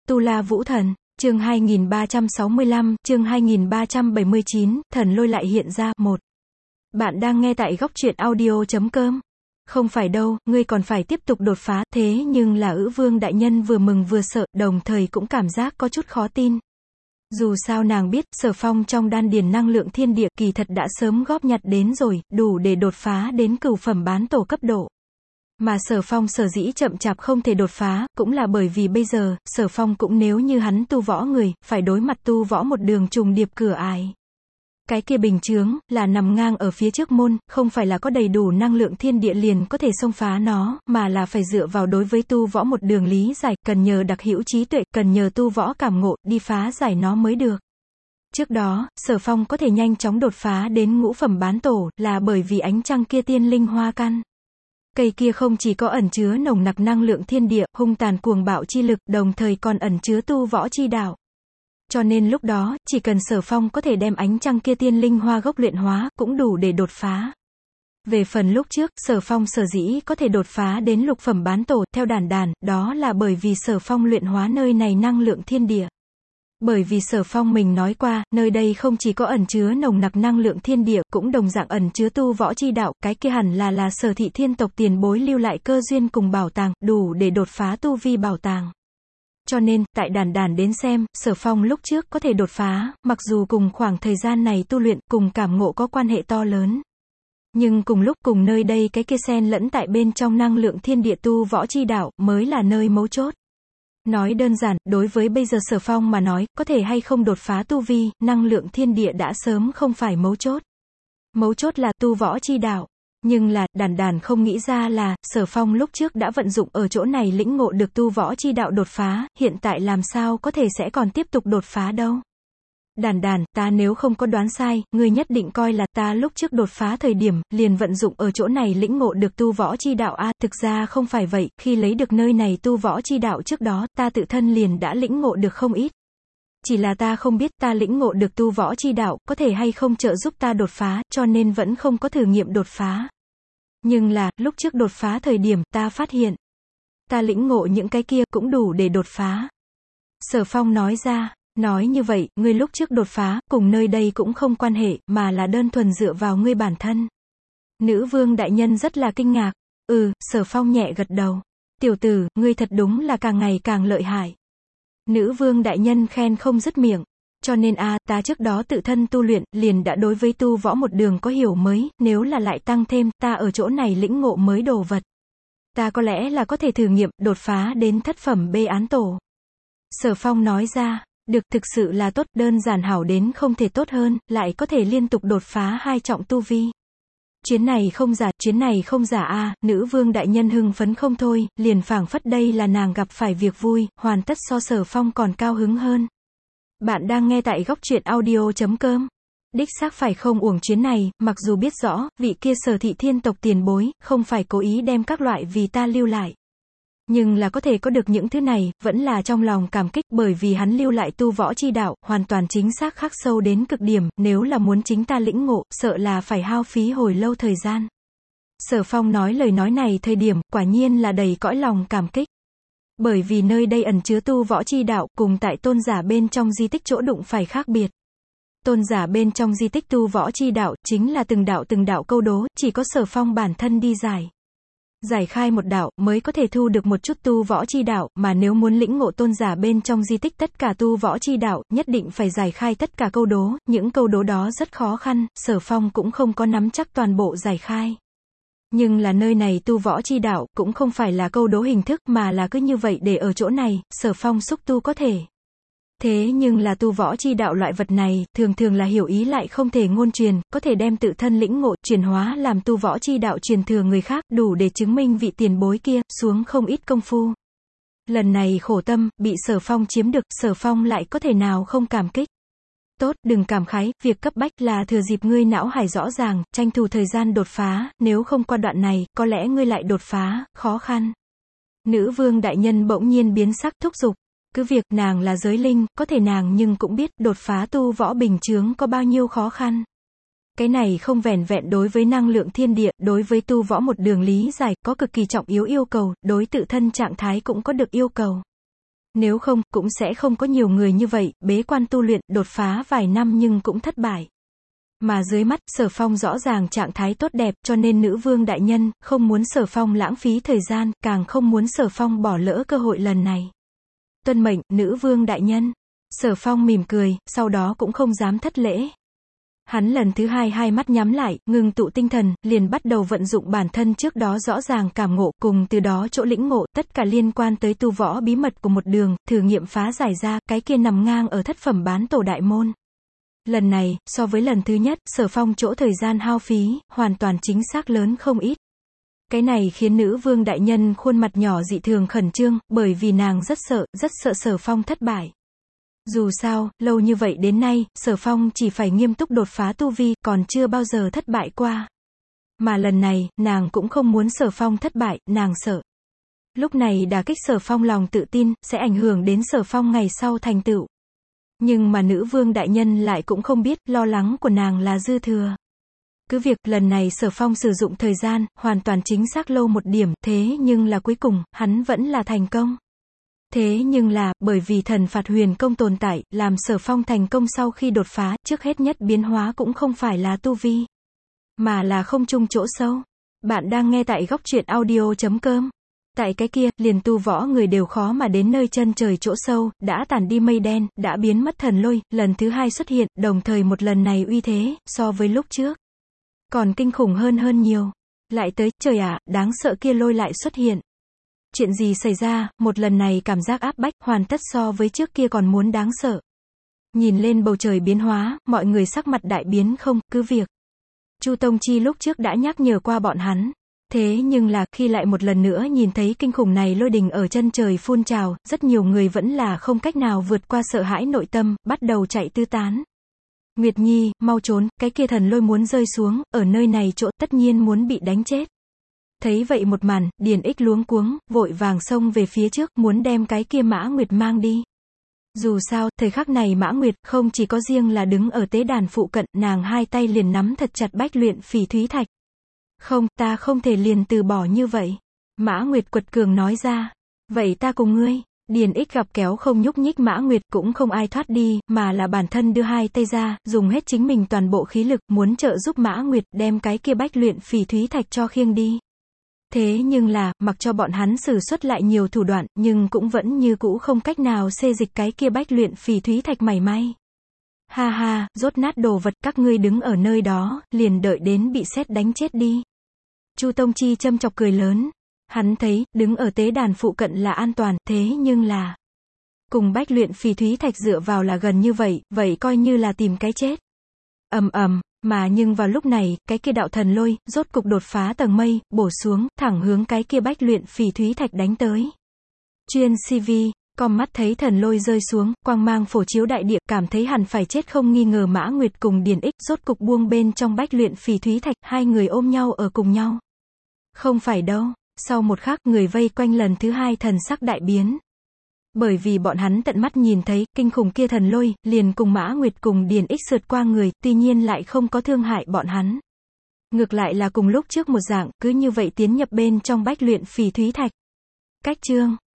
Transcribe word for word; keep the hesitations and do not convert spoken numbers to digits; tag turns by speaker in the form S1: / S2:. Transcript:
S1: Tu La Vũ Thần, chương hai nghìn ba trăm sáu mươi lăm, chương hai nghìn ba trăm bảy mươi chín, thần lôi lại hiện ra. Một. Bạn đang nghe tại góc truyện audio chấm com. Không phải đâu, ngươi còn phải tiếp tục đột phá, thế nhưng là Ữ Vương đại nhân vừa mừng vừa sợ, đồng thời cũng cảm giác có chút khó tin. Dù sao nàng biết, Sở Phong trong đan điền năng lượng thiên địa kỳ thật đã sớm góp nhặt đến rồi, đủ để đột phá đến cửu phẩm bán tổ cấp độ. Mà Sở Phong sở dĩ chậm chạp không thể đột phá, cũng là bởi vì bây giờ, Sở Phong cũng nếu như hắn tu võ người, phải đối mặt tu võ một đường trùng điệp cửa ải. Cái kia bình chướng, là nằm ngang ở phía trước môn, không phải là có đầy đủ năng lượng thiên địa liền có thể xông phá nó, mà là phải dựa vào đối với tu võ một đường lý giải, cần nhờ đặc hữu trí tuệ, cần nhờ tu võ cảm ngộ, đi phá giải nó mới được. Trước đó, Sở Phong có thể nhanh chóng đột phá đến ngũ phẩm bán tổ, là bởi vì ánh trăng kia tiên linh hoa căn. Cây kia không chỉ có ẩn chứa nồng nặc năng lượng thiên địa, hung tàn cuồng bạo chi lực, đồng thời còn ẩn chứa tu võ chi đạo. Cho nên lúc đó, chỉ cần Sở Phong có thể đem ánh trăng kia tiên linh hoa gốc luyện hóa, cũng đủ để đột phá. Về phần lúc trước, Sở Phong sở dĩ có thể đột phá đến lục phẩm bán tổ, theo đàn đàn, đó là bởi vì Sở Phong luyện hóa nơi này năng lượng thiên địa. Bởi vì Sở Phong mình nói qua, nơi đây không chỉ có ẩn chứa nồng nặc năng lượng thiên địa, cũng đồng dạng ẩn chứa tu võ chi đạo, cái kia hẳn là là Sở thị thiên tộc tiền bối lưu lại cơ duyên cùng bảo tàng, đủ để đột phá tu vi bảo tàng. Cho nên, tại đàn đàn đến xem, Sở Phong lúc trước có thể đột phá, mặc dù cùng khoảng thời gian này tu luyện, cùng cảm ngộ có quan hệ to lớn. Nhưng cùng lúc cùng nơi đây cái kia xen lẫn tại bên trong năng lượng thiên địa tu võ chi đạo, mới là nơi mấu chốt. Nói đơn giản, đối với bây giờ Sở Phong mà nói, có thể hay không đột phá tu vi, năng lượng thiên địa đã sớm không phải mấu chốt. Mấu chốt là tu võ chi đạo. Nhưng là, đàn đàn không nghĩ ra là, Sở Phong lúc trước đã vận dụng ở chỗ này lĩnh ngộ được tu võ chi đạo đột phá, hiện tại làm sao có thể sẽ còn tiếp tục đột phá đâu. Đàn đàn, ta nếu không có đoán sai, ngươi nhất định coi là ta lúc trước đột phá thời điểm, liền vận dụng ở chỗ này lĩnh ngộ được tu võ chi đạo a, thực ra không phải vậy, khi lấy được nơi này tu võ chi đạo trước đó, ta tự thân liền đã lĩnh ngộ được không ít. Chỉ là ta không biết ta lĩnh ngộ được tu võ chi đạo, có thể hay không trợ giúp ta đột phá, cho nên vẫn không có thử nghiệm đột phá. Nhưng là, lúc trước đột phá thời điểm, ta phát hiện, ta lĩnh ngộ những cái kia, cũng đủ để đột phá. Sở Phong nói ra. Nói như vậy, ngươi lúc trước đột phá, cùng nơi đây cũng không quan hệ, mà là đơn thuần dựa vào ngươi bản thân. Nữ vương đại nhân rất là kinh ngạc. Ừ, Sở Phong nhẹ gật đầu. Tiểu tử, ngươi thật đúng là càng ngày càng lợi hại. Nữ vương đại nhân khen không dứt miệng. Cho nên a, ta trước đó tự thân tu luyện, liền đã đối với tu võ một đường có hiểu mới, nếu là lại tăng thêm, ta ở chỗ này lĩnh ngộ mới đồ vật. Ta có lẽ là có thể thử nghiệm, đột phá đến thất phẩm bê án tổ. Sở Phong nói ra. Được, thực sự là tốt, đơn giản hảo đến không thể tốt hơn, lại có thể liên tục đột phá hai trọng tu vi. Chuyến này không giả, chuyến này không giả a, à, nữ vương đại nhân hưng phấn không thôi, liền phảng phất đây là nàng gặp phải việc vui, hoàn tất so Sở Phong còn cao hứng hơn. Bạn đang nghe tại góc truyện audio chấm com. Đích xác phải không uổng chuyến này, mặc dù biết rõ, vị kia Sở thị thiên tộc tiền bối, không phải cố ý đem các loại vì ta lưu lại. Nhưng là có thể có được những thứ này, vẫn là trong lòng cảm kích, bởi vì hắn lưu lại tu võ chi đạo, hoàn toàn chính xác khắc sâu đến cực điểm, nếu là muốn chính ta lĩnh ngộ, sợ là phải hao phí hồi lâu thời gian. Sở Phong nói lời nói này thời điểm, quả nhiên là đầy cõi lòng cảm kích. Bởi vì nơi đây ẩn chứa tu võ chi đạo, cùng tại tôn giả bên trong di tích chỗ đụng phải khác biệt. Tôn giả bên trong di tích tu võ chi đạo, chính là từng đạo từng đạo câu đố, chỉ có Sở Phong bản thân đi giải. Giải khai một đạo, mới có thể thu được một chút tu võ chi đạo, mà nếu muốn lĩnh ngộ tôn giả bên trong di tích tất cả tu võ chi đạo, nhất định phải giải khai tất cả câu đố, những câu đố đó rất khó khăn, Sở Phong cũng không có nắm chắc toàn bộ giải khai. Nhưng là nơi này tu võ chi đạo, cũng không phải là câu đố hình thức, mà là cứ như vậy để ở chỗ này, Sở Phong xúc tu có thể. Thế nhưng là tu võ chi đạo loại vật này, thường thường là hiểu ý lại không thể ngôn truyền, có thể đem tự thân lĩnh ngộ, chuyển hóa làm tu võ chi đạo truyền thừa người khác, đủ để chứng minh vị tiền bối kia, xuống không ít công phu. Lần này khổ tâm, bị Sở Phong chiếm được, Sở Phong lại có thể nào không cảm kích. Tốt, đừng cảm khái, việc cấp bách là thừa dịp ngươi não hải rõ ràng, tranh thủ thời gian đột phá, nếu không qua đoạn này, có lẽ ngươi lại đột phá, khó khăn. Nữ vương đại nhân bỗng nhiên biến sắc thúc giục. Cứ việc nàng là giới linh, có thể nàng nhưng cũng biết đột phá tu võ bình chướng có bao nhiêu khó khăn. Cái này không vẻn vẹn đối với năng lượng thiên địa, đối với tu võ một đường lý giải, có cực kỳ trọng yếu yêu cầu, đối tự thân trạng thái cũng có được yêu cầu. Nếu không, cũng sẽ không có nhiều người như vậy, bế quan tu luyện, đột phá vài năm nhưng cũng thất bại. Mà dưới mắt, Sở Phong rõ ràng trạng thái tốt đẹp, cho nên nữ vương đại nhân, không muốn Sở Phong lãng phí thời gian, càng không muốn Sở Phong bỏ lỡ cơ hội lần này. Tuân mệnh, nữ vương đại nhân. Sở Phong mỉm cười, sau đó cũng không dám thất lễ. Hắn lần thứ hai hai mắt nhắm lại, ngừng tụ tinh thần, liền bắt đầu vận dụng bản thân trước đó rõ ràng cảm ngộ, cùng từ đó chỗ lĩnh ngộ, tất cả liên quan tới tu võ bí mật của một đường, thử nghiệm phá giải ra, cái kia nằm ngang ở thất phẩm bán tổ đại môn. Lần này, so với lần thứ nhất, Sở Phong chỗ thời gian hao phí, hoàn toàn chính xác lớn không ít. Cái này khiến nữ vương đại nhân khuôn mặt nhỏ dị thường khẩn trương, bởi vì nàng rất sợ, rất sợ Sở Phong thất bại. Dù sao, lâu như vậy đến nay, Sở Phong chỉ phải nghiêm túc đột phá tu vi, còn chưa bao giờ thất bại qua. Mà lần này, nàng cũng không muốn Sở Phong thất bại, nàng sợ. Lúc này đả kích Sở Phong lòng tự tin, sẽ ảnh hưởng đến Sở Phong ngày sau thành tựu. Nhưng mà nữ vương đại nhân lại cũng không biết, lo lắng của nàng là dư thừa. Cứ việc, lần này Sở Phong sử dụng thời gian, hoàn toàn chính xác lâu một điểm, thế nhưng là cuối cùng, hắn vẫn là thành công. Thế nhưng là, bởi vì thần phạt huyền công tồn tại, làm Sở Phong thành công sau khi đột phá, trước hết nhất biến hóa cũng không phải là tu vi, mà là không trung chỗ sâu. Bạn đang nghe tại góc truyện audio chấm com. Tại cái kia, liền tu võ người đều khó mà đến nơi chân trời chỗ sâu, đã tản đi mây đen, đã biến mất thần lôi, lần thứ hai xuất hiện, đồng thời một lần này uy thế, so với lúc trước còn kinh khủng hơn hơn nhiều. Lại tới, trời ạ, đáng sợ kia lôi lại xuất hiện. Chuyện gì xảy ra, một lần này cảm giác áp bách, hoàn tất so với trước kia còn muốn đáng sợ. Nhìn lên bầu trời biến hóa, mọi người sắc mặt đại biến không, cứ việc Chu Tông Chi lúc trước đã nhắc nhở qua bọn hắn. Thế nhưng là, khi lại một lần nữa nhìn thấy kinh khủng này lôi đình ở chân trời phun trào, rất nhiều người vẫn là không cách nào vượt qua sợ hãi nội tâm, bắt đầu chạy tứ tán. Nguyệt Nhi, mau trốn, cái kia thần lôi muốn rơi xuống, ở nơi này chỗ tất nhiên muốn bị đánh chết. Thấy vậy một màn, Điền Ích luống cuống, vội vàng xông về phía trước, muốn đem cái kia Mã Nguyệt mang đi. Dù sao, thời khắc này Mã Nguyệt, không chỉ có riêng là đứng ở tế đàn phụ cận, nàng hai tay liền nắm thật chặt bách luyện phỉ thúy thạch. Không, ta không thể liền từ bỏ như vậy. Mã Nguyệt quật cường nói ra. Vậy ta cùng ngươi. Điền Ích gặp kéo không nhúc nhích Mã Nguyệt, cũng không ai thoát đi, mà là bản thân đưa hai tay ra, dùng hết chính mình toàn bộ khí lực, muốn trợ giúp Mã Nguyệt, đem cái kia bách luyện phỉ thúy thạch cho khiêng đi. Thế nhưng là, mặc cho bọn hắn sử xuất lại nhiều thủ đoạn, nhưng cũng vẫn như cũ không cách nào xê dịch cái kia bách luyện phỉ thúy thạch mảy may. Ha ha, rốt nát đồ vật, các ngươi đứng ở nơi đó, liền đợi đến bị sét đánh chết đi. Chu Tông Chi châm chọc cười lớn. Hắn thấy, đứng ở tế đàn phụ cận là an toàn, thế nhưng là cùng bách luyện phỉ thúy thạch dựa vào là gần như vậy, vậy coi như là tìm cái chết. Ầm ầm, mà nhưng vào lúc này, cái kia đạo thần lôi, rốt cục đột phá tầng mây, bổ xuống, thẳng hướng cái kia bách luyện phỉ thúy thạch đánh tới. Chuyên xê vê, con mắt thấy thần lôi rơi xuống, quang mang phổ chiếu đại địa, cảm thấy hẳn phải chết không nghi ngờ Mã Nguyệt cùng Điền Ích, rốt cục buông bên trong bách luyện phỉ thúy thạch, hai người ôm nhau ở cùng nhau. Không phải đâu. Sau một khắc, người vây quanh lần thứ hai thần sắc đại biến. Bởi vì bọn hắn tận mắt nhìn thấy, kinh khủng kia thần lôi, liền cùng Mã Nguyệt cùng Điền Ích sượt qua người, tuy nhiên lại không có thương hại bọn hắn. Ngược lại là cùng lúc trước một dạng, cứ như vậy tiến nhập bên trong bách luyện phỉ thúy thạch. Cách chương